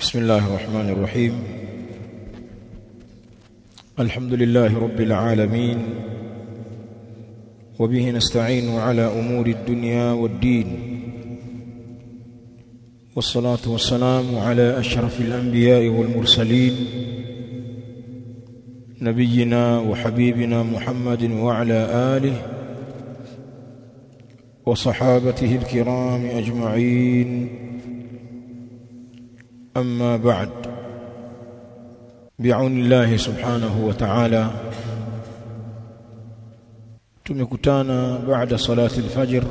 بسم الله الرحمن الرحيم. الحمد لله رب العالمين، وبه نستعين على أمور الدنيا والدين، والصلاة والسلام على أشرف الأنبياء والمرسلين، نبينا وحبيبنا محمد وعلى آله وصحابته الكرام أجمعين. أما بعد، بعون الله سبحانه وتعالى tumekutana baada salati al-fajr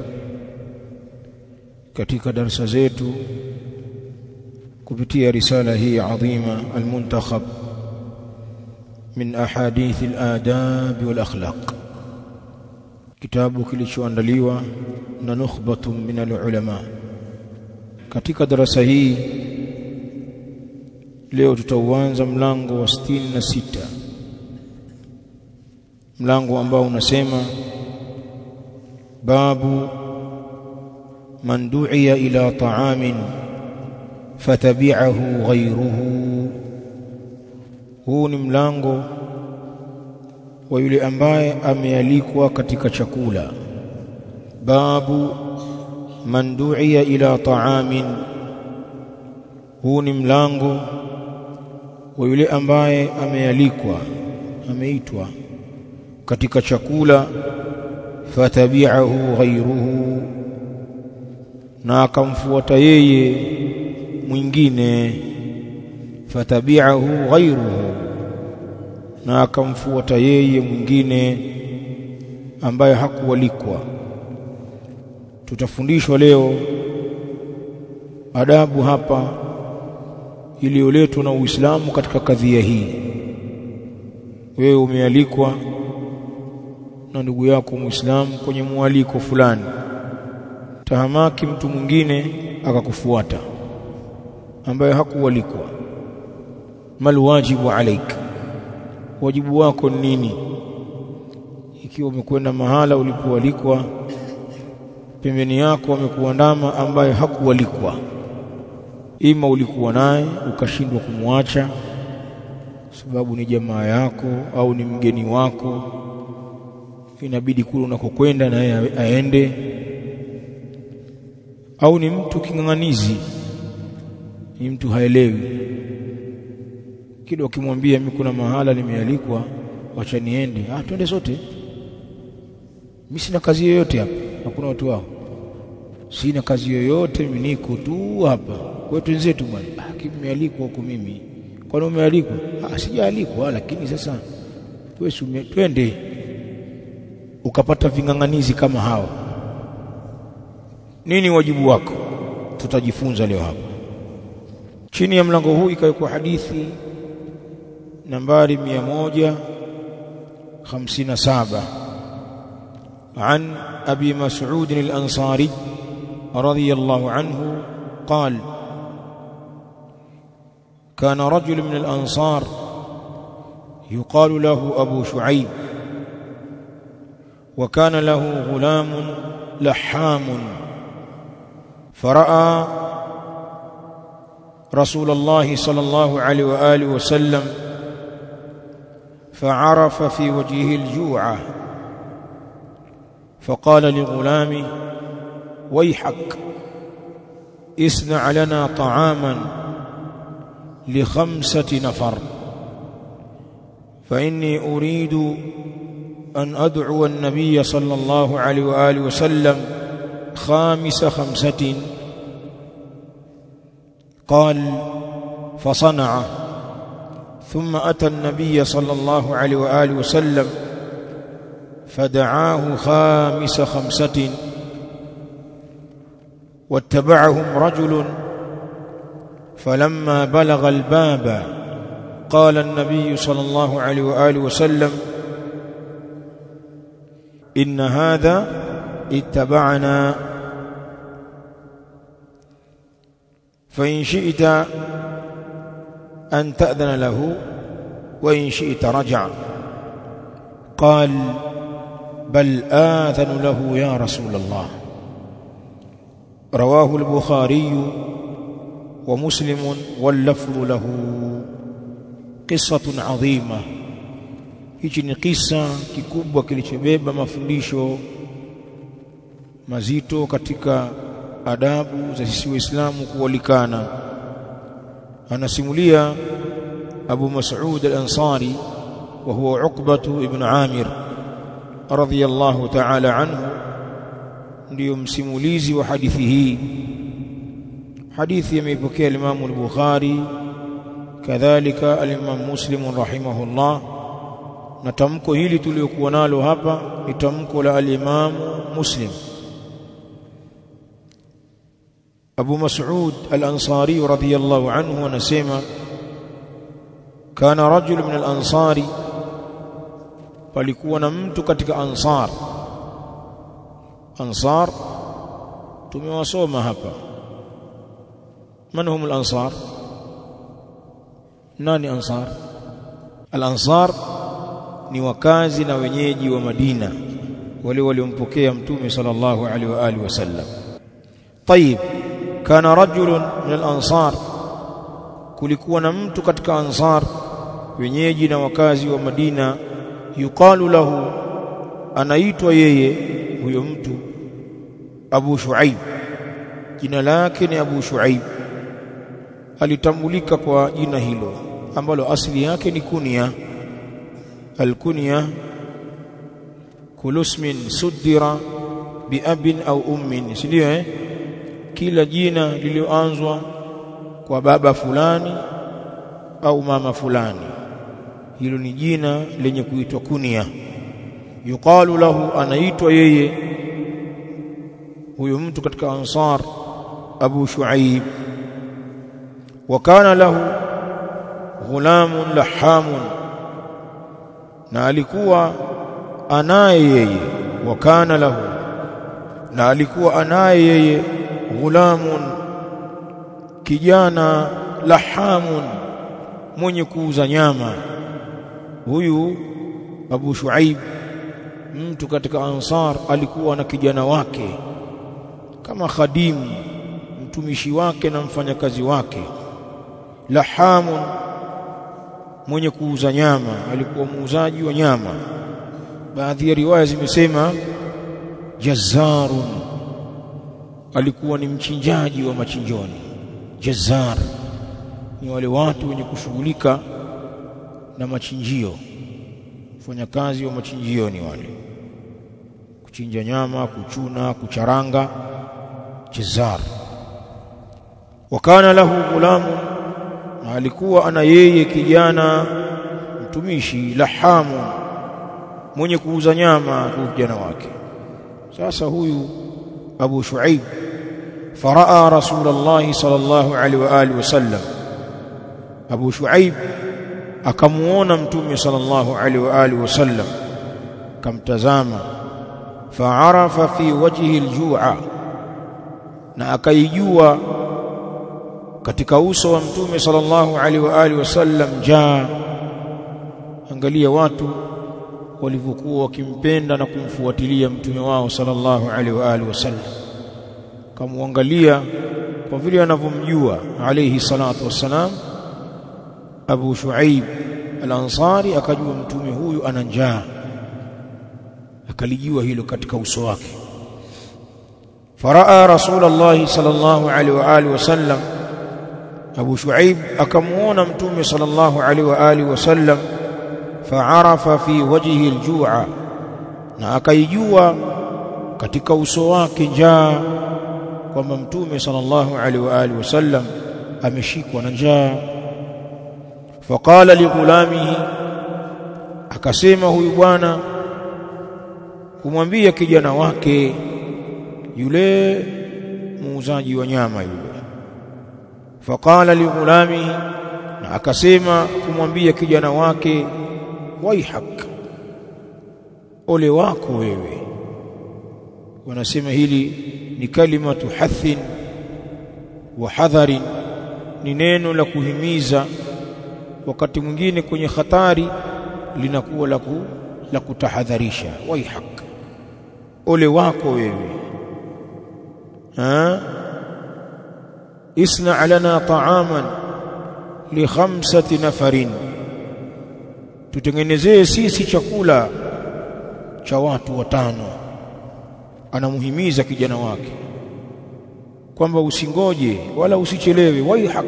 katika darasa zetu kupitia risala hii adhima al-muntakhab min ahadith al-adab wal akhlaq, kitabu kilichoandaliwa na nukhbatun min al-ulama. Katika darasa hii leo tutauanza mlango wa 66, mlango ambao unasema babu man du'iya ila ta'amin fatabi'ahu ghayruhu. Huu ni mlango wa yule ambaye amealikwa katika chakula. Babu man du'iya ila ta'amin, huu ni mlango wa yule ambaye amealikwa, ameitwa katika chakula, fatabi'ahu ghayruhu, na akamfuata yeye mwingine. Fatabi'ahu ghayruhu, na akamfuata yeye mwingine ambaye hakualikwa. Tutafundishwa leo adabu hapa iliyoletwa na Uislamu katika kadhia hii. Wewe umealikwa na ndugu yako Muislamu kwenye mwaliko fulani, tahamaki mtu mwingine akakufuata ambaye hakualikwa. Mal wajibu alaik, wajibu wako ni nini ikiwa umekwenda mahala ulipoalikwa, pembeni yako amekuandama ambaye hakualikwa? Ima ulikuwa naye ukashindwa kumwacha sababu ni jamaa yako au ni mgeni wako, inabidi kule unakokwenda naye aende, au ni mtu king'ang'anizi, ni mtu haelewi, kidogo ukimwambia mimi kuna mahala nimealikwa, acha niende, twende sote, mimi sina kazi yoyote hapa, hakuna watu wao, sina kazi yoyote, mimi niko tu hapa kwetu wenzetu bwana. Kimealikwa huko mimi. Kwani umealikwa? Sijaalikwa, lakini sasa twende. Ukapata ving'ang'anizi kama hawa. Nini wajibu wako? Tutajifunza leo hapa. Chini ya mlango huu ikawekwa hadithi nambari 157 عن أبي مسعود الأنصاري رضي الله عنه قال: كان رجل من الأنصار يقال له أبو شعيب، وكان له غلام لحام، فرأى رسول الله صلى الله عليه وآله وسلم فعرف في وجهه الجوع، فقال لغلامه: ويحك، اصنع لنا طعاما ل5 نفر، فإني أريد أن أدعو النبي صلى الله عليه وآله وسلم خامس 5. قال: فصنع، ثم أتى النبي صلى الله عليه وآله وسلم فدعاه خامس 5، واتبعهم رجل، فلما بلغ الباب قال النبي صلى الله عليه وآله وسلم: إن هذا اتبعنا، فإن شئت أن تأذن له وإن شئت رجع. قال: بل آذن له يا رسول الله. رواه البخاري ومسلم واللفظ له. قصة عظيمة. Hichi ni kisa kikubwa kilichobeba mafundisho mazito katika adabu za sisi Waislamu kuwalikana. Anasimulia Abu Mas'ud al-Ansari wa huwa Uqbah ibn Amir radhiyallahu ta'ala anhu, ndio msimulizi wa hadithi hii. Hadithi imeipokea Imam al-Bukhari kadhalika al-Imam Muslim rahimahullah, na tamko hili tuliokuwa nalo hapa ni tamko la al-Imam Muslim. Abu Mas'ud al-Ansari radhiyallahu anhu anasema kana rajul min al-Ansari, palikuwa na mtu katika Ansar. Ansar tumewasoma hapa. Man hum al-Ansar? Nani Ansar? Al-Ansar ni wakazi na wenyeji wa Madina, wale waliompokea Mtume sallallahu alaihi wa alihi wasallam. Tayib, kana rajulun min al-Ansar, kulikuwa na mtu katika Ansar, wenyeji na wakazi wa Madina, yuqalu lahu, anaitwa yeye huyo mtu Abu Shuaib, jina lake ni Abu Shuaib. Alitambulika kwa jina hilo ambalo asili yake ni kunya. Al-kunya kullu ismin suddira bi abin au ummin, sio kila jina lilioanzwa kwa baba fulani au mama fulani, hilo ni jina lenye kuitwa kunya. Yuqalu lahu, anaitwa yeye huyo mtu katika Ansar Abu Shuaib. Wa kana lahu ghulamun lahamun, na alikuwa anaye yeye. Wa kana lahu, na alikuwa anaye yeye ghulamun, kijana, lahamun, mwenye kuuza nyama. Huyu Abu Shuaib, mtu katika Ansar, alikuwa na kijana wake kama khadimu, mtumishi wake na mfanyakazi wake. Lahamun, mwenye kuuza nyama, alikuwa muuzaji wa nyama. Baadhi ya riwaya zimesema jazzarun, alikuwa ni mchinjaji wa machinjoni. Jazzar ni wale watu wenye kushughulika na machinjio, fanya kazi wa machinjio ni wale kuchinja nyama, kuchuna, kucharanga. Jazzar. Wa kana lahu ghulamun, na alikuwa ana yeye kijana mtumishi, lahamu, mwenye kuuza nyama kwa kijana wake. Sasa huyu Abu Shuaib faraa Rasulullah sallallahu alaihi wa alihi wasallam, Abu Shuaib akamuona Mtume sallallahu alaihi wa alihi wasallam, kamtazama. Fa'arafa fi wajhi al-ju'a, na akaijua katika uso wa Mtume sallallahu alaihi wa alihi wasallam jaa. Angalia watu walivyokuwa wakimpenda na kumfuatilia mtume wao sallallahu alaihi wa alihi wasallam, kamuangalia kwa vile anavyomjua alayhi salatu wassalam. Abu Shuaib al-Ansari akajua mtume huyu ana njaa, akalijua hilo katika uso wake. Faraa Rasulullah sallallahu alaihi wa alihi wasallam, Abu Shuaib akamuona Mtume sallallahu alaihi wa alihi wasallam. Fa'arafa fi wajhi al-ju'a, na akaijua katika uso wake njaa, kwamba Mtume sallallahu alaihi wa alihi wasallam ameshikwa na njaa. Faqala li ghulamihi, akasema huyu bwana kumwambia kijana wake yule muuzaji wa nyama yule. Faqala li ghulamihi, na akasema kumwambia kijana wake, waihak, ole wako wewe. Wanasema hili ni kalimatu hathin wa hadharin, ni neno la kuhimiza. Wakati mwingine kwenye hatari linakuwa la kutahadharisha. Waihak, ole wako wewe. isna' lana ta'aman li 5 nafarin, tutengenezee sisi chakula cha watu 5. Anamuhimiza kijana wake kwamba usingoje wala usichelewe, waihak,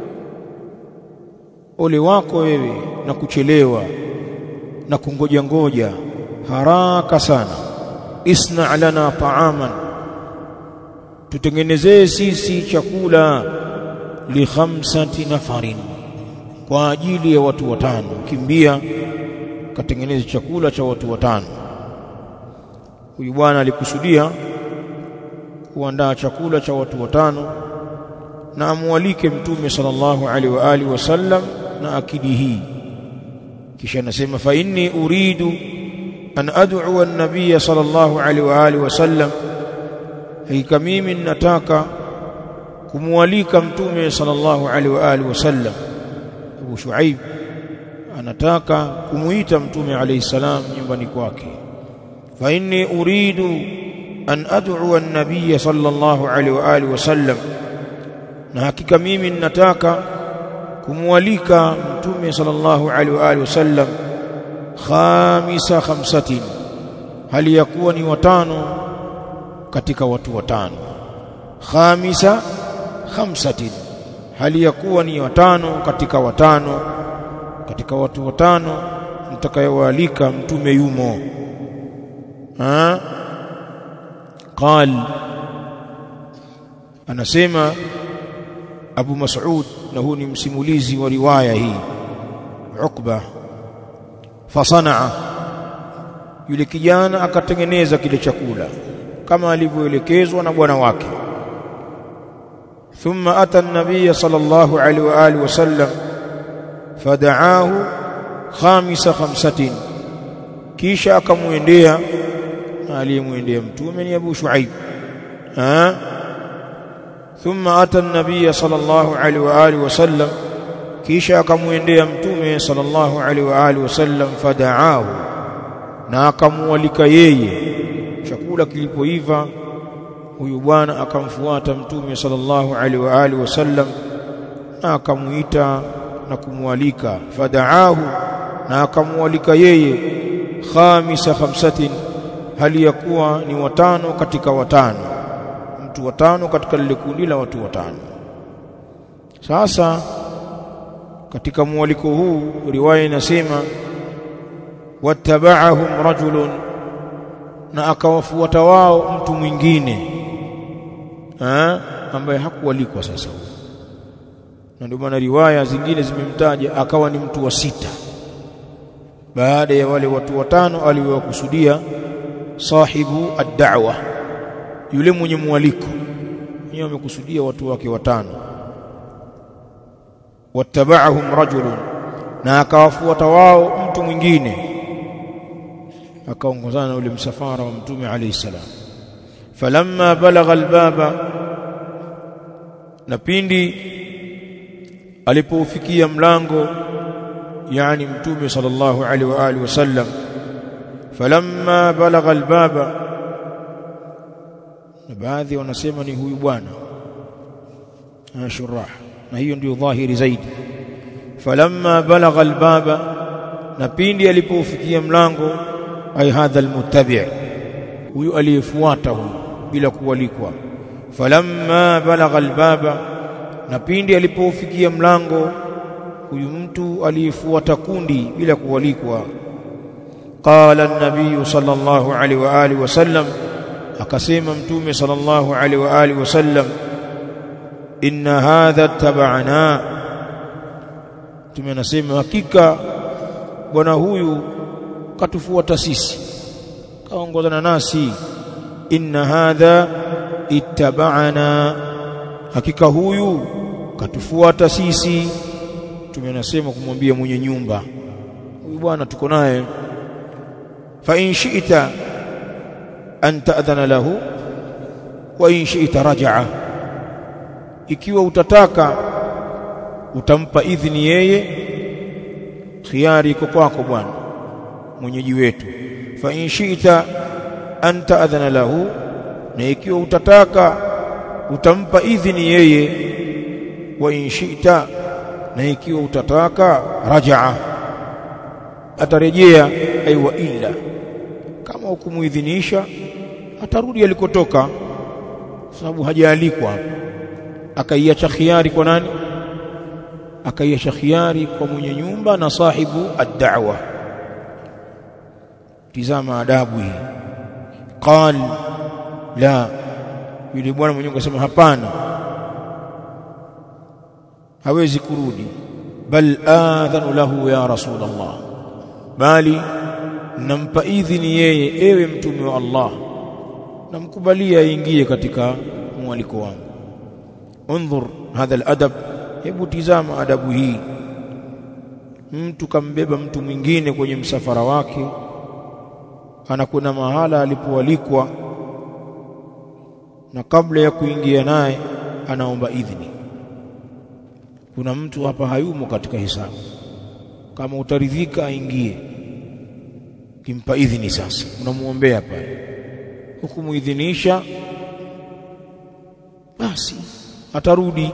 ole wako wewe na kuchelewa na kungoja ngoja haraka sana. Isna' lana ta'aman, tutengenezee sisi chakula li 5 nafarin, kwa ajili ya watu 5. Kimbia katengeneze chakula cha watu 5. Huyu bwana alikusudia kuandaa chakula cha watu 5 na amwalike Mtume sallallahu alaihi wa alihi wasallam na akidi hii. Kisha anasema fa inni uridu an ad'u an-nabiy sallallahu alaihi wa alihi wasallam, hakika mimi nataka kumwalika Mtume sallallahu alaihi wa alihi wasallam. Abu Shuaib anataka kumuita Mtume alayhi salam nyumbani kwake. Fa inni uridu an ad'u an-nabiy sallallahu alaihi wa alihi wasallam, na hakika mimi nataka kumwalika Mtume sallallahu alaihi wa alihi wasallam khamisa 5, hali ya kuwa ni 5 katika watu 5. Khamisa 5, hali ya kuwa ni 5 katika 5 katika watu 5 mtakayowaalika Mtume yumo. Qal, anasema Abu Mas'ud, na huu ni msimulizi wa riwaya hii, Uqba, fasana'a, yule kijana akatengeneza kile chakula kama alivyoelekezwa na bwana wake. Thumma ata an-nabiy sallallahu alaihi wa alihi wasallam fada'ahu khamisa 5, kisha akamwendea, aliyemwendea Mtume ni Abu Shuaib. Thumma ata an-nabiy sallallahu alaihi wa alihi wasallam, kisha akamwendea Mtume sallallahu alaihi wa alihi wasallam fada'ahu, na akamwalika yeye. Chakula kilipoiva, huyu bwana akamfuata Mtume sallallahu alaihi wa alihi wasallam na akamuita na kumwalika. Fada'ahu, na akamwalika yeye khamisa 5, hali ya kuwa ni 5 katika 5, mtu 5 katika lile kundi la watu 5. Sasa katika mwaliko huu riwaya inasema wattaba'ahum rajulun, na akawafuata wao mtu mwingine ambaye hakualikwa. Sasa na ndio maana riwaya zingine zimemtaja akawa ni mtu wa 6 baada ya wale watu 5 aliowakusudia sahibu ad-da'wa, yule mwenye mwaliko. Yeye amekusudia watu wake 5. wattaba'ahum rajulun, na akawafuata wao mtu mwingine, akaongozana na ule msafara wa Mtume alayhi salam. Falamma balagha albaba, na pindi alipoufikia mlango, yani Mtume sallallahu alaihi wa alihi wasallam. Falamma balagha albaba, na baadhi wanasema ni huyu bwana Shurah, na hiyo ndio dhahiri zaidi. Falamma balagha albaba, na pindi alipoufikia mlango, ay hadha almuttabi', huyu aliyefuata huyu bila kualikwa. Falamma balagha albaba, na pindi alipoufikia mlango, huyu mtu aliyefuata kundi bila kualikwa. Qala an-nabiy sallallahu alaihi wa alihi wasallam, akasema Mtume sallallahu alaihi wa alihi wasallam, inna hadha tabana, tumenasema hakika bwana huyu katufuata sisi, kaongozana nasi. Inna hadha ittaba'ana, hakika huyu katufuata sisi. Tumenasema kumwambia mwenye nyumba, huyu bwana tuko naye. Fa in shi'ta an ta'dhana lahu wa in shi'ta raja'a, ikiwa utataka utampa idhini yeye, khiari iko kwako bwana mwenyeji wetu. Fa in shi'ta an ta'dhana lahu, na ikiwa utataka utampa idhini yeye, wa in shi'ta, na ikiwa utataka, rajaa, atarejea. Ay wa illa, kama ukumuidhinisha atarudi alikotoka, sababu hajaalikwa. Akaiacha khiari kwa nani? Akaiacha khiari kwa mwenye nyumba na sahibu ad-da'wa. Tizama adabu hii. Qal la, yule bwana mwenyewe akasema hapana, hawezi kurudi. Bal adhanu lahu ya Rasulullah, bali nampa idhini yeye, ewe mtume wa Allah, namkubalia aingie katika mwaliko wangu. Unzur hadha al-adab, hebu tizama adabu hii. Mtu kambeba mtu mwingine kwenye msafara wake, anakwenda mahala alipoalikwa, na kabla ya kuingia naye anaomba idhini. Kuna mtu hapa hayumo katika hisabu, kama utaridhika aingie, kimpa idhini sasa, unamuombea pale, hukumuidhinisha basi atarudi.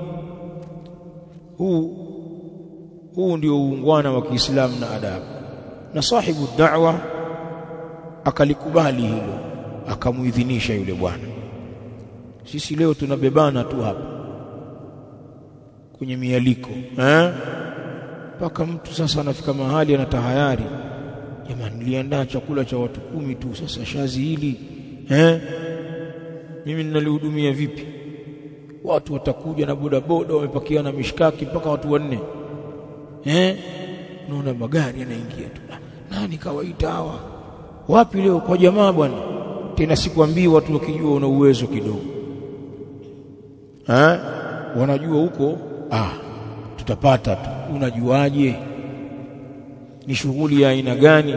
Huu ndio uungwana wa Kiislamu na adabu. Na sahibu da'wa akalikubali hilo, akamuidhinisha yule bwana. Sisi leo tunabebana tu hapa kwenye mialiko, mpaka mtu sasa anafika mahali anatahayari, jamani, niliandaa chakula cha watu 10 tu, sasa shazi hili mimi ninalihudumia vipi? Watu watakuja na bodaboda wamepakia na mishkaki mpaka watu 4. Unaona magari yanaingia tu. Nani kawaita hawa? Wapi leo kwa jamaa bwana? Tena sikwambii watu wakijua una uwezo kidogo. Wanajua huko tutapata tu. Unajuaje? Ni shughuli ya aina gani?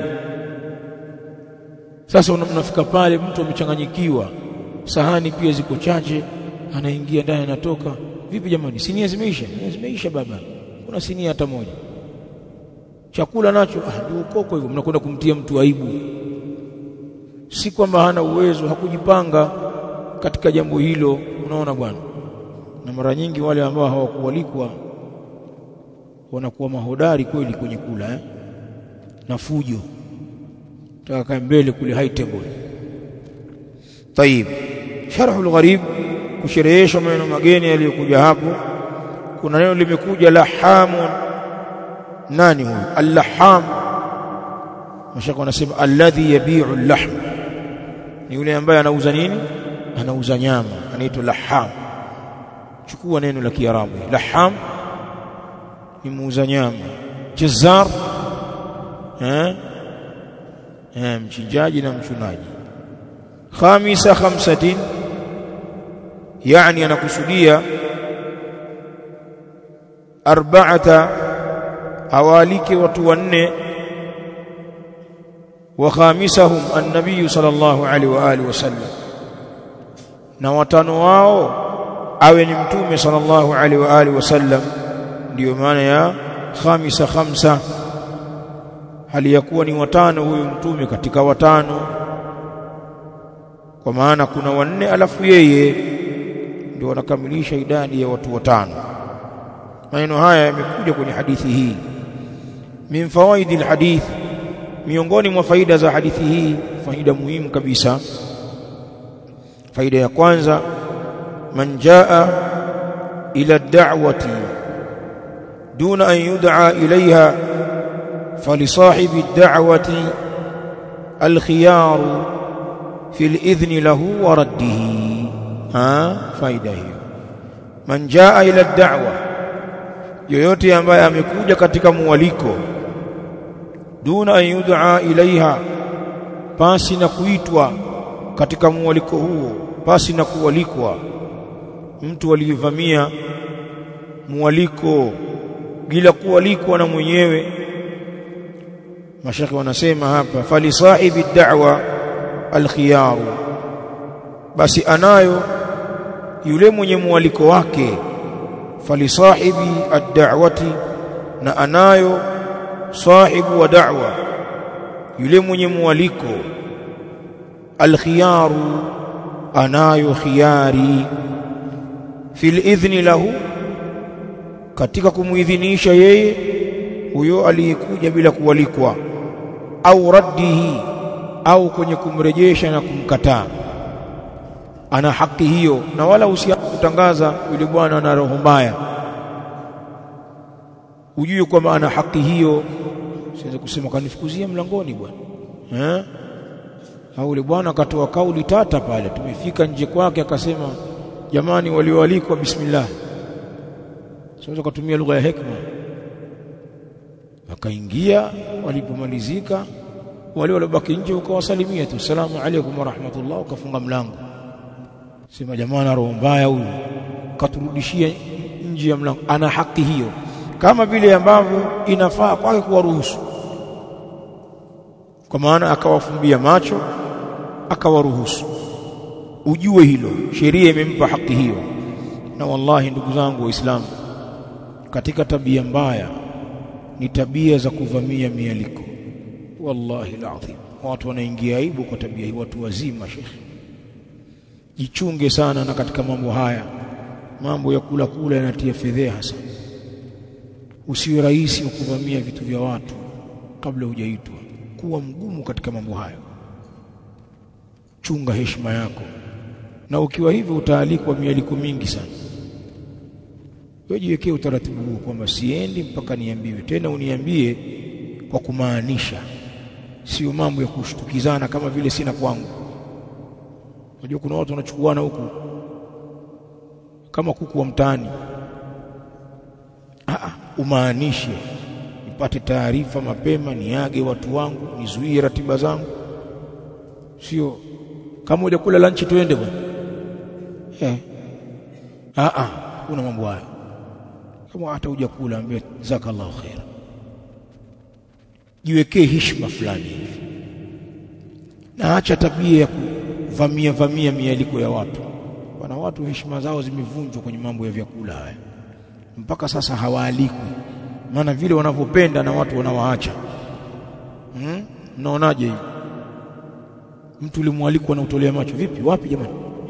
Sasa unafika pale mtu amechanganyikiwa, sahani pia ziko chache, anaingia ndani anatoka. Vipi jamani, sinia zimeisha? Zimeisha baba. Kuna sinia hata moja. Chakula nacho ndio ukoko hivyo, mnakwenda kumtia mtu aibu. Si kwamba hana uwezo, hakujipanga katika jambo hilo, unaona bwana. Na mara nyingi wale ambao hawakualikwa wanakuwa mahodari kweli kwenye kula na fujo. Taka mbele kule high table. Tayib, sharh al-gharib, kusherehesha maneno mageni yaliyokuja hapo. Kuna neno limekuja lahamun. Nani huyo al-laham? Mashaka wanasema alladhi yabi'u al-lahm, ni yule ambaye anauza nini? Anauza nyama, anaitwa laham. Chukua neno la Kiarabu, laham ni muuza nyama. Jazar mchinjaji na mchunaji. Khamisa 50, yani anakusudia 4, awalike watu 4. Wa khamisahum an-nabiy sallallahu alaihi wa alihi wasallam, na watano wao awe ni mtume sallallahu alaihi wa alihi wasallam. Ndio maana ya khamisa 5, hali ya kuwa ni watano huyo mtume katika watano, kwa maana kuna 4 alafu yeye ndio anakamilisha idadi ya watu 5. Maneno haya yamekuja kwenye hadithi hii. Min fawaidil hadith, miongoni mwa faida za hadithi hii, faida muhimu kabisa. Faida ya kwanza, man jaa ila ad-da'wati duna an yud'a ilayha falisahibi ad-da'wati al-khiyar fi al-idhn lahu wa raddihi. Faida hiyo, man jaa ila ad-da'wa, yoyote ambaye amekuja katika mwaliko, duna an yud'a ilaiha, pasi na kuitwa katika mwaliko huo, pasi na kualikwa. Mtu aliyevamia mwaliko bila kualikwa na mwenyewe, mashaka wanasema hapa fali sahibi ad-da'wa al-khiyar, basi anayo yule mwenye mwaliko wake. Fali sahibi ad-da'wati, na anayo sahibu wa da'wa, yule mwenye mwaliko. Al-khiyar, anayo khiyari. Fil idhni lahu, katika kumuidhinisha yeye huyo aliyekuja bila kualikwa, au raddihi, au kwenye kumrejesha na kumkataa. Ana haki hiyo, na wala usiakutangaza yule bwana ana roho mbaya, ujue kwamba ana haki hiyo. Siwezi kusema kanifukuzia mlangoni bwana, au yule bwana akatoa kauli tata pale, tumefika nje kwake akasema jamani walioalikwa bismillah. Siwezi kutumia lugha ya hekima. Akaingia, walipomalizika wale waliobaki nje ukawasalimia tu salamu alaykum wa rahmatullah, ukafunga mlango. Sema jamani roho mbaya huyu, katurudishia nje ya mlango. Ana haki hiyo, kama vile ambavyo inafaa kwake kuwaruhusu, kwa maana akawafumbia macho akawaruhusu. Ujue hilo, sheria imempa haki hiyo. Na wallahi ndugu zangu waislamu, katika tabia mbaya ni tabia za kuvamia mialiko. Wallahi alazim, watu wanaingia aibu kwa tabia hii, watu wazima. Shekhi, jichunge sana na katika mambo haya. Mambo ya kula yanatia fedheha sana. Usiwe rahisi wa kuvamia vitu vya watu kabla hujaitwa. Kuwa mgumu katika mambo hayo. Chunga heshima yako, na ukiwa hivyo utaalikwa mialiko mingi sana. Wewe jiwekee utaratibu huu kwamba siendi mpaka niambiwe. Tena uniambie kwa kumaanisha, sio mambo ya kushtukizana kama vile sina kwangu. Unajua kuna watu wanachukuana huku kama kuku wa mtaani. Umaanishe, nipate taarifa mapema, niage watu wangu, nizuie ratiba zangu. Sio kama hujakula lunch tuende bwana. Kuna mambo haya. Kama hata hujakula ambie jazakallahu khair. Jiwekee heshima fulani hivi, na acha tabia ya kuvamia mialiko ya watu. Wana watu heshima zao zimevunjwa kwenye mambo ya vyakula haya, mpaka sasa hawaalikwi, maana vile wanavyopenda na watu wanawaacha. Mnaonaje hivi? Mtu ulimwalikwa na utolea macho, vipi wapi jamani?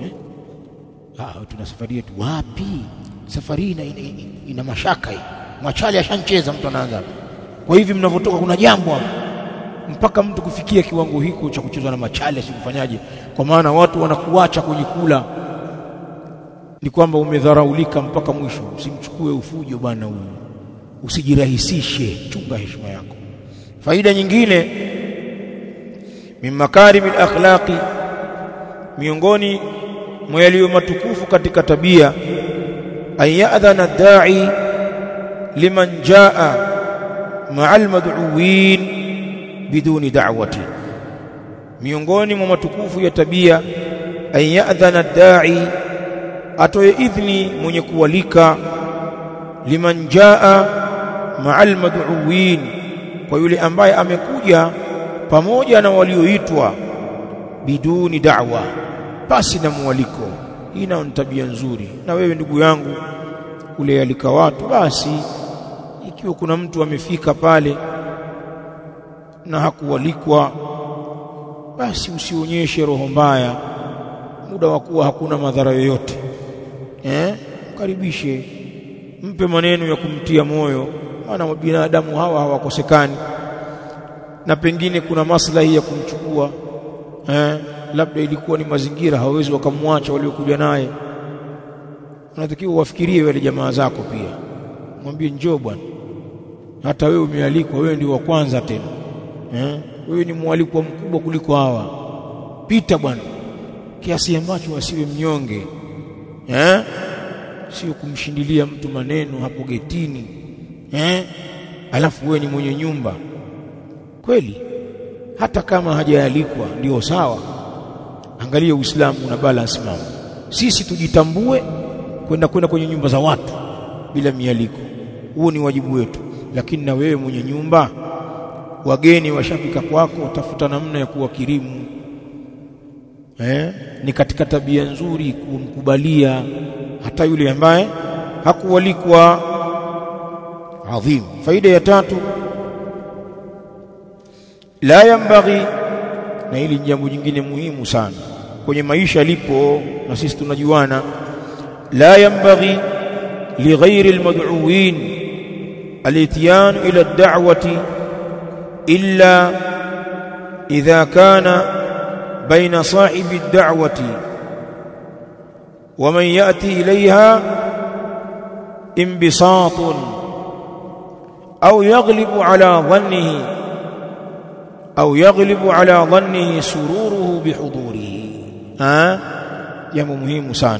Tuna safari yetu. Wapi? Safari ina mashaka hii. Machali ashancheza mtu anaanza. Kwa hivi mnavotoka kuna jambo hapa. Mpaka mtu kufikia kiwango hiko cha kucheza na machali asikufanyaje? Kwa maana watu wanakuacha kwenye kula. Ni kwamba umedharaulika mpaka mwisho. Usimchukue ufujo bwana huyu. Usijirahisishe, chunga heshima yako. Faida nyingine, min makarimil akhlaqi, miongoni mwa yaliyo matukufu katika tabia, ayadhana ad-da'i liman jaa ma'al mad'uwin biduni da'wati. Miongoni mwa matukufu ya tabia, ayadhana ad-da'i, atoe idhni mwenye kualika, liman jaa ma'al mad'uwin, kwa yule ambaye amekuja pamoja na walioitwa, biduni da'wa, basi na mwaliko. Hii ni tabia nzuri. Na wewe ndugu yangu ule alika watu, basi ikiwa kuna mtu amefika pale na hakualikwa, basi usionyeshe roho mbaya muda wa kuwa hakuna madhara yoyote. Karibishe, mpe maneno ya kumtia moyo, maana binadamu hawa hawakosekani, na pengine kuna maslahi ya kumchukua. Labda ilikuwa ni mazingira hawezi wakamwacha waliokuja naye. Unatakiwa wafikirie wale jamaa zako pia. Mwambie njoo bwana, hata wewe umealikwa, wewe ndio wa kwanza tena. Wewe ni mwalikwa mkubwa kuliko hawa. Pita bwana, kiasi ambacho wasiwe mnyonge. Sio kumshindilia mtu maneno hapo getini. Alafu wewe ni mwenye nyumba. Kweli hata kama hajaalikwa ndio sawa. Angalia Uislamu una balance mambo. Sisi tujitambue kwenda kwenye nyumba za watu bila mialiko. Huo ni wajibu wetu. Lakini na wewe mwenye nyumba, wageni washafika kwako, tafuta namna ya kuwakirimu. Ni katika tabia nzuri kumkubalia hata yule ambaye hakualikwa. Adhim. Faida ya tatu, la yambaghi, na hili jambo jingine muhimu sana kwenye maisha lipo, na sisi tunajuana. La yambaghi لغير المدعوين الاتيان إلى الدعوة إلا إذا كان بين صاحب الدعوة ومن يأتي إليها انبساط أو يغلب على ظنه سروره بحضوره. jambo muhimu sana.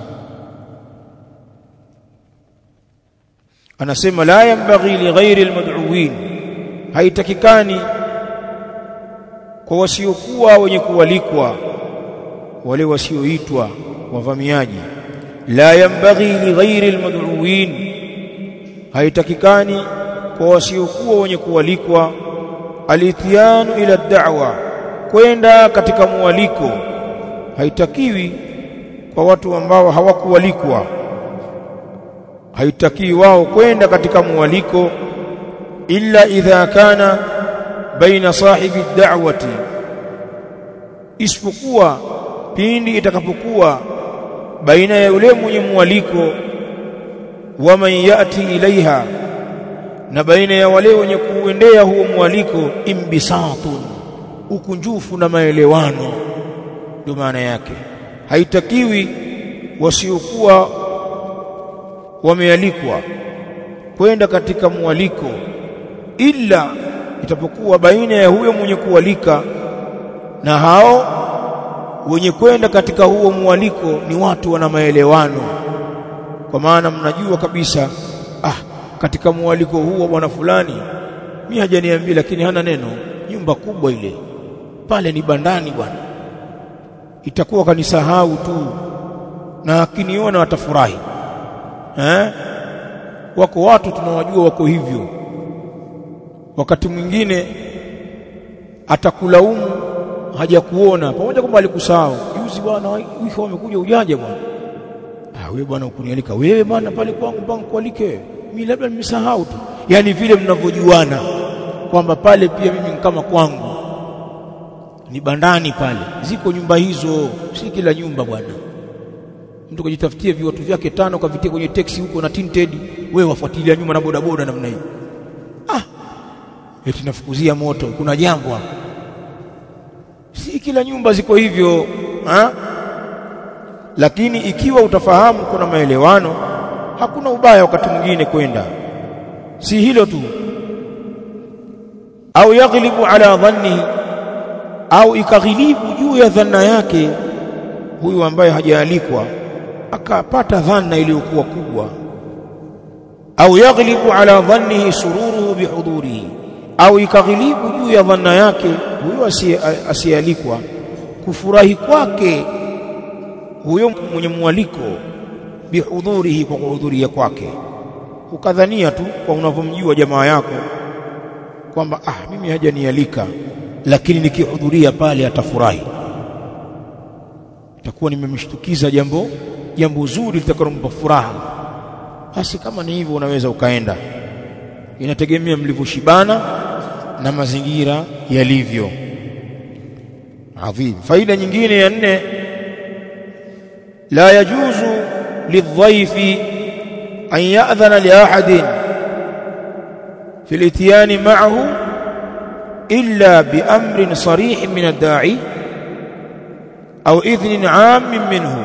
Anasema la yanbaghi li ghairi almad'uwin, haitakikani kwa wasiokuwa wenye kualikwa, wale wasioitwa wavamiaji. La yanbaghi li ghairi almad'uwin, haitakikani kwa wasiokuwa wenye kualikwa alitianu ila da'wa, kwenda katika mwaliko. Haitakiwi kwa watu ambao hawakualikwa, haitakiwi wao kwenda katika mwaliko, illa idha kana baina sahibi da'wati, isipokuwa pindi itakapokuwa baina ya yule mwenye mwaliko wa man yati ilaiha, na baina ya wale wenye kuendea huo mwaliko, imbisatun, ukunjufu na maelewano. Ndio maana yake. Haitakiwi wasiokuwa wamealikwa kwenda katika mwaliko, ila itapokuwa baina ya huyo mwenye kualika na hao wenye kwenda katika huo mwaliko ni watu wana maelewano. Kwa maana mnajua kabisa, katika mwaliko huo bwana fulani mimi hajaniambia, lakini hana neno, nyumba kubwa ile pale ni bandani bwana, itakuwa kanisahau tu, na akiniona watafurahi. Wako watu tunawajua wako hivyo. Wakati mwingine atakulaumu hajakuona, pamoja kwamba alikusahau. Juzi bwana wiki wamekuja ujaje bwana, wewe bwana ukunialika wewe bwana pale kwangu mpaka kualike mimi, labda nimesahau tu. Yani vile mnavyojuana kwamba pale pia mimi kama kwangu ni bandani, pale ziko nyumba hizo, si kila nyumba bwana. Mtu kujitafutia viwatu vyake 5 kavitia kwenye taxi huko na tinted, wewe wafuatilia nyuma na bodaboda namna hiyo. Eti nafukuzia moto, kuna jambo hapo. Si kila nyumba ziko hivyo. Lakini ikiwa utafahamu kuna maelewano, hakuna ubaya wakati mwingine kwenda. Si hilo tu, au yaghlibu ala dhanni, au ikaghilibu juu ya dhanna yake huyu ambaye hajaalikwa, akapata dhanna iliyokuwa kubwa. Au yaghlibu ala dhannihi sururuhu bihudurihi, au ikaghilibu juu ya dhanna yake huyo asialikwa kufurahi kwake huyo mwenye mwaliko, bihudurihi, kwa kuhudhuria kwake. Ukadhania tu kwa unavyomjua jamaa yako kwamba mimi hajanialika, lakini nikihudhuria pale atafurahi, itakuwa nimemshtukiza jambo zuri litakalompa furaha. Basi kama ni hivyo unaweza ukaenda, inategemea mlivyoshibana na mazingira yalivyo. Adhim. Faida nyingine ya 4, la yajuzu lidhaifi an ya'dhana li ahadin fi al-ityan ma'ahu illa bi amrin sarih min ad-da'i aw idhnin 'am minhu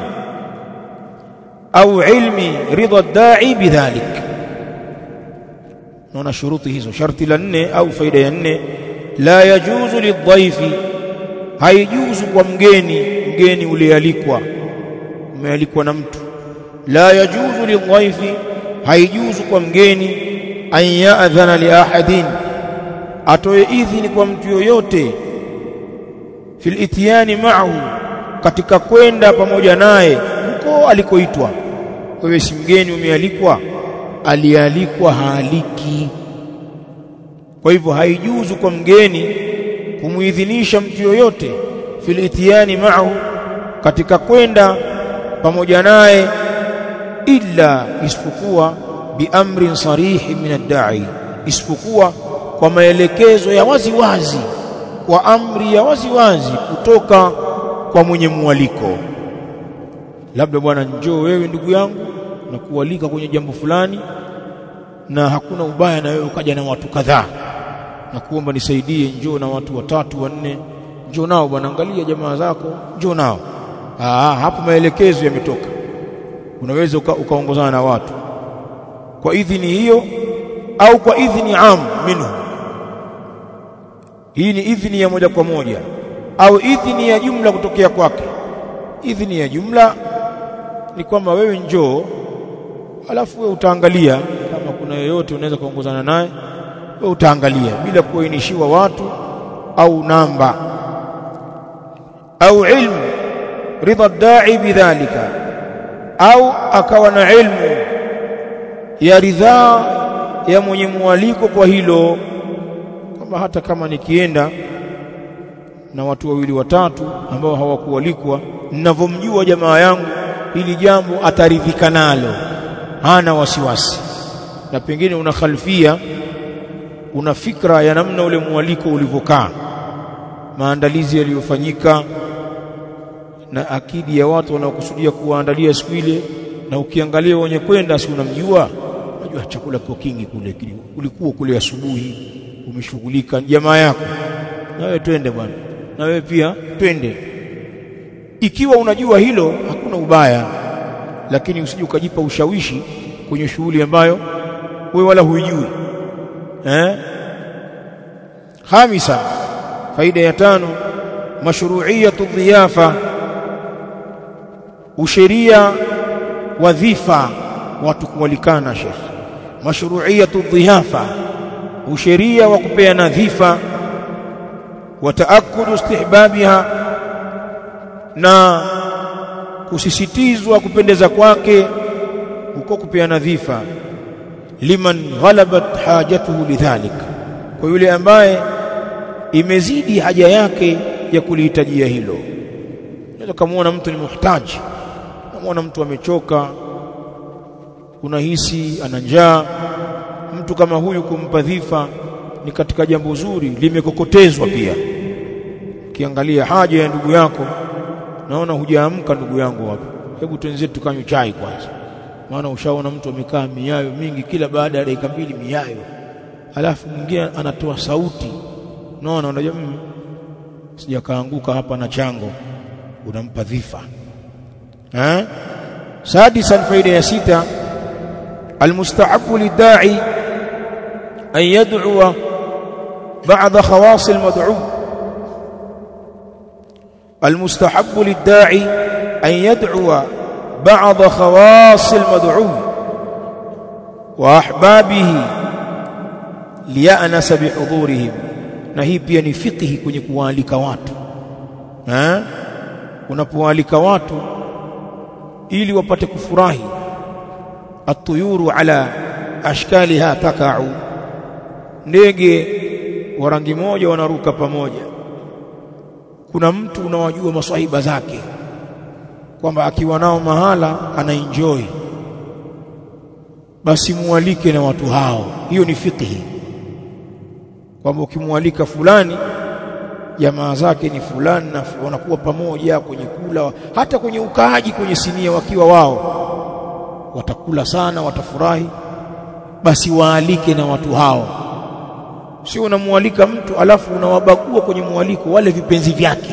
aw ilmi ridha ad-da'i bidhalik. Naona shuruti hizo. Sharti la 4 au faida ya 4, la yajuzu lidhaifi, haijuzu kwa mgeni ulialikwa, umealikwa na mtu. La yajuzu lidhaifi, haijuzu kwa mgeni, an ya'dhana li ahadin, atoe idhini kwa mtu yoyote, fil itiyani ma'ahu, katika kwenda pamoja naye huko alikoitwa. Kwa hiyo si mgeni umealikwa, alialikwa haaliki. Kwa hivyo haijuzu kwa mgeni kumuidhinisha mtu yoyote fil itiyani ma'ahu, katika kwenda pamoja naye, illa, isipokuwa bi amrin sarihi min ad-da'i, isipokuwa kwa maelekezo ya wazi wazi, kwa amri ya wazi wazi kutoka kwa mwenye mwaliko. Labda bwana, njoo wewe ndugu yangu na kualika kwenye jambo fulani, na hakuna ubaya na wewe ukaja na watu kadhaa na kuomba nisaidie, njoo na watu 3 4, njoo nao bwana, angalia jamaa zako, njoo nao. Hapo maelekezo yametoka. Unaweza ukaongozana na watu kwa idhini hiyo au kwa idhini am minhu. Hii ni idhini ya moja kwa moja au idhini ya jumla kutokea kwake. Idhini ya jumla ni kwamba wewe njoo, alafu wewe utaangalia kama kuna yeyote unaweza kuongozana naye, wewe utaangalia bila kuainishiwa watu au namba. Au ilmu ridha da'i bidhalika, au akawa na ilmu ya ridhaa ya mwenye mwaliko kwa hilo, kwamba hata kama nikienda na watu 2 watatu ambao hawakualikwa, ninavyomjua jamaa yangu hili jambo ataridhika nalo, hana wasiwasi. Na pengine una khalfia, una fikra ya namna ule mwaliko ulivyokaa, maandalizi yaliyofanyika na akidi ya watu wanaokusudia kuwaandalia siku ile, na ukiangalia wenye kwenda, si unamjua, unajua chakula kiko kingi kule, ulikuwa kule asubuhi umeshughulika jamaa yako, na wewe twende bwana, na wewe pia twende. Ikiwa unajua hilo hakuna ubaya, lakini usije ukajipa ushawishi kwenye shughuli ambayo wewe wala huijui. Khamisa, faida ya 5, mashru'iyatu dhiyafa, usheria wa dhifa, watu kualikana. Sheikh, mashru'iyatu dhiyafa, usheria wa kupeana dhifa, wa taakkudu istihbabiha, na kusisitizwa kupendeza kwake huko kupeana dhifa, liman ghalabat hajatuhu lidhalik, kwa yule ambaye imezidi haja yake ya kulihitajia hilo. Unaweza kumuona mtu ni muhtaji, kumuona mtu amechoka, unahisi ana njaa, mtu kama huyu kumpa dhifa ni katika jambo zuri, limekokotezwa pia. Kiangalia haja ya ndugu yako, naona hujaamka ndugu yangu hapo, hebu tuenzetu tukanywe chai kwanza, maana ushaona mtu amekaa miayo mingi, kila baada ya dakika 2 miayo, alafu mwingine anatoa sauti, naona unajua sijakaanguka hapa na chango, unampa dhifa. Sadisan, faida ya 6, almustahabu lidai an yad'u ba'd khawas almad'u. المستحب للداعي أن يدعو بعض خواص المدعو وأحبابه ليأنس بحضورهم. na hii pia ni fiqhi kwenye kualika watu. Unapoalika watu ili wapate kufurahi, atuyuru ala ashkaliha taka'u, ndege wa rangi moja wanaruka pamoja. Kuna mtu unawajua maswahiba zake kwamba akiwa nao mahala ana enjoy, basi mualike na watu hao. Hiyo ni fiqhi, kwamba ukimwalika fulani jamaa zake ni fulani na wanakuwa pamoja kwenye kula, hata kwenye ukaaji kwenye sinia, wakiwa wao watakula sana, watafurahi, basi waalike na watu hao. Sio unamualika mtu alafu unawabagua kwenye mwaliko wale vipenzi vyake.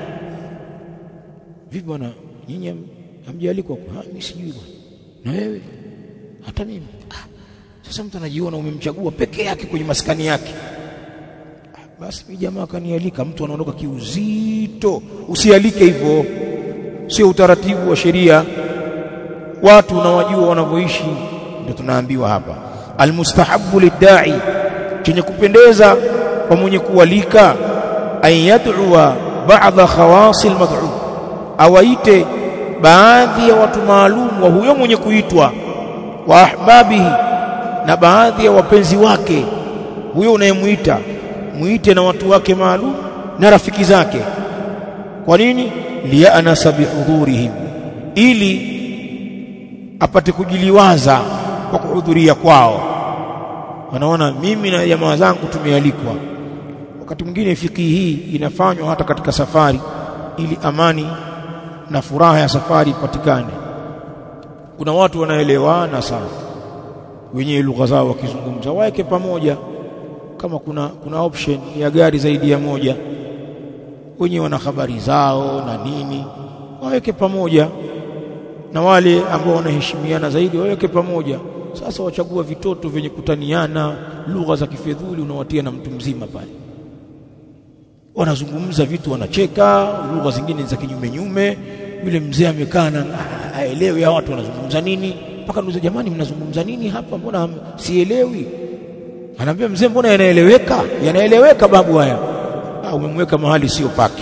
Vipi bwana, nyinyi hamjaalikwa? Mimi sijui bwana. Na wewe? Hata mimi. Sasa mtu anajiona umemchagua peke yake kwenye maskani yake. Basi mimi jamaa kanialika, mtu anaondoka kiuzito. Usialike hivyo, sio utaratibu wa sheria. Watu unawajua wanavyoishi, ndio tunaambiwa hapa. Almustahabbu lidda'i, chenye kupendeza kwa mwenye kualika, ayad'uwa ba'dha khawasil mad'u, awaite baadhi ya watu maalum wa huyo mwenye kuitwa, wa ahbabihi, na baadhi ya wapenzi wake huyo unayemuita, muite na watu wake maalum na rafiki zake. Kwa nini? Li'anasa bihudhurihim, ili apate kujiliwaza kwa kuhudhuria kwao. Wanaona mimi na jamaa zangu tumealikwa. Wakati mwingine fikhi hii inafanywa hata katika safari, ili amani na furaha ya safari ipatikane. Kuna watu wanaelewana sana wenye lugha zao wakizungumza, waeke pamoja. Kama kuna option ya gari zaidi ya moja, wenye wana habari zao na nini, waweke pamoja, na wale ambao wanaheshimiana zaidi waweke pamoja. Sasa wachagua vitoto vyenye kutaniana lugha za kifedhuli, unawatia na mtu mzima pale, wanazungumza vitu wanacheka, lugha zingine za kinyume nyume. Yule mzee amekaa na aelewe ya watu wanazungumza nini, mpaka nuza, jamani mnazungumza nini hapa, mbona sielewi? Anaambia mzee, mbona yanaeleweka babu haya. Umemweka mahali sio pake.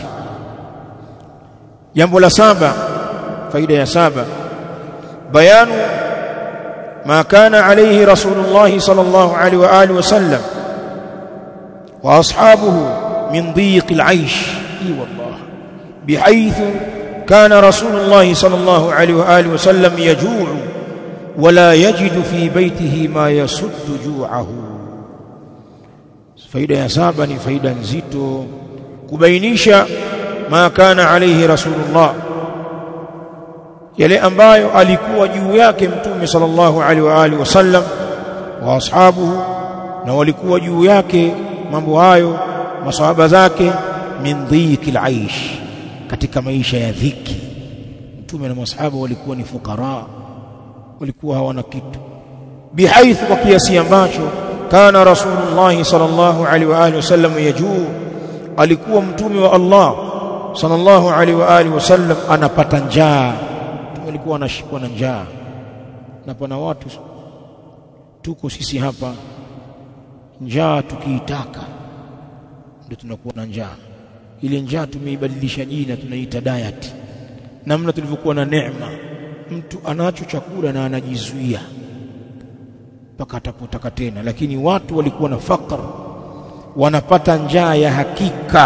Jambo la 7, faida ya 7, bayanu ma kana alayhi Rasulullah sallallahu alaihi wa alihi wasallam wa ashabuhu min dhiq al-aish. Wallah, bihaythu kana Rasulullah sallallahu alaihi wa alihi wasallam yajuu wa la yajidu fi baytihi ma yasuddu ju'ahu. Faida ya 7 ni faida nzito, kubainisha ma kana alayhi Rasulullah, yale ambayo alikuwa juu yake mtume sallallahu alaihi wa alihi wasallam, wa ashabuhu, na walikuwa juu yake mambo hayo masahaba zake, min dhiqil aish, katika maisha ya dhiki. Mtume na masahaba walikuwa ni fukara, walikuwa hawana kitu. Bihaithu, kwa kiasi ambacho kana Rasulullah sallallahu alaihi wa alihi wasallam yajuu, alikuwa mtume wa Allah sallallahu alaihi wa alihi wasallam anapata njaa. Alikuwa anashikwa na njaa, na pana watu tuko sisi hapa, njaa tukiitaka ndio tunakuwa na njaa. Ile njaa tumeibadilisha jina, tunaita diet. Namna tulivyokuwa na neema, mtu anacho chakula na anajizuia mpaka atapotaka tena. Lakini watu walikuwa na fakr, wanapata njaa ya hakika.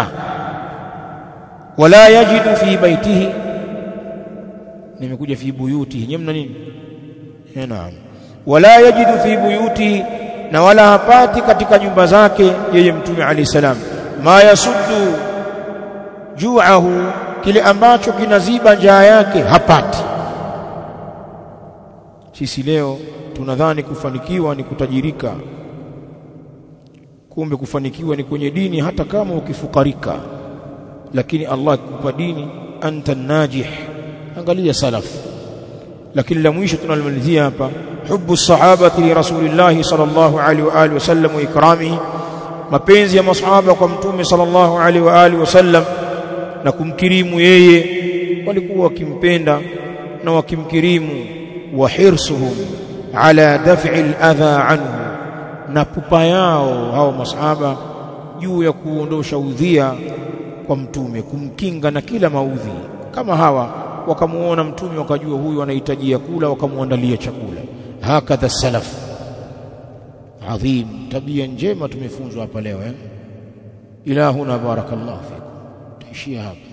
Wala yajidu fi baitihi, nimekuja fi buyutihi, nyemna nini? Naam, wala yajidu fi buyutihi, na wala hapati katika nyumba zake yeye mtume alayhi salam, ma yasuddu ju'ahu, kile ambacho kinaziba njaa yake hapati. Sisi leo tunadhani kufanikiwa ni kutajirika, kumbe kufanikiwa ni kwenye dini, hata kama ukifukarika. Lakini Allah akupa dini, anta najih. Angalia salaf. Lakini la mwisho tunalomalizia hapa, hubbu sahabati li Rasulillah sallallahu alaihi wa alihi wasallam wa ikramihi, mapenzi ya masahaba kwa mtume sallallahu alaihi wa alihi wasallam na kumkirimu yeye. Walikuwa wakimpenda na wakimkirimu. Wa hirsuhum ala daf'i al-adha anhu, na pupa yao hao masahaba juu ya kuondosha udhia kwa mtume, kumkinga na kila maudhi. Kama hawa wakamuona mtume wakajua huyu anahitaji kula, wakamuandalia chakula. Hakadha salaf adhim. Tabia njema tumefunzwa hapa leo. Ilahuna barakallahu fikum. Taishia hapa.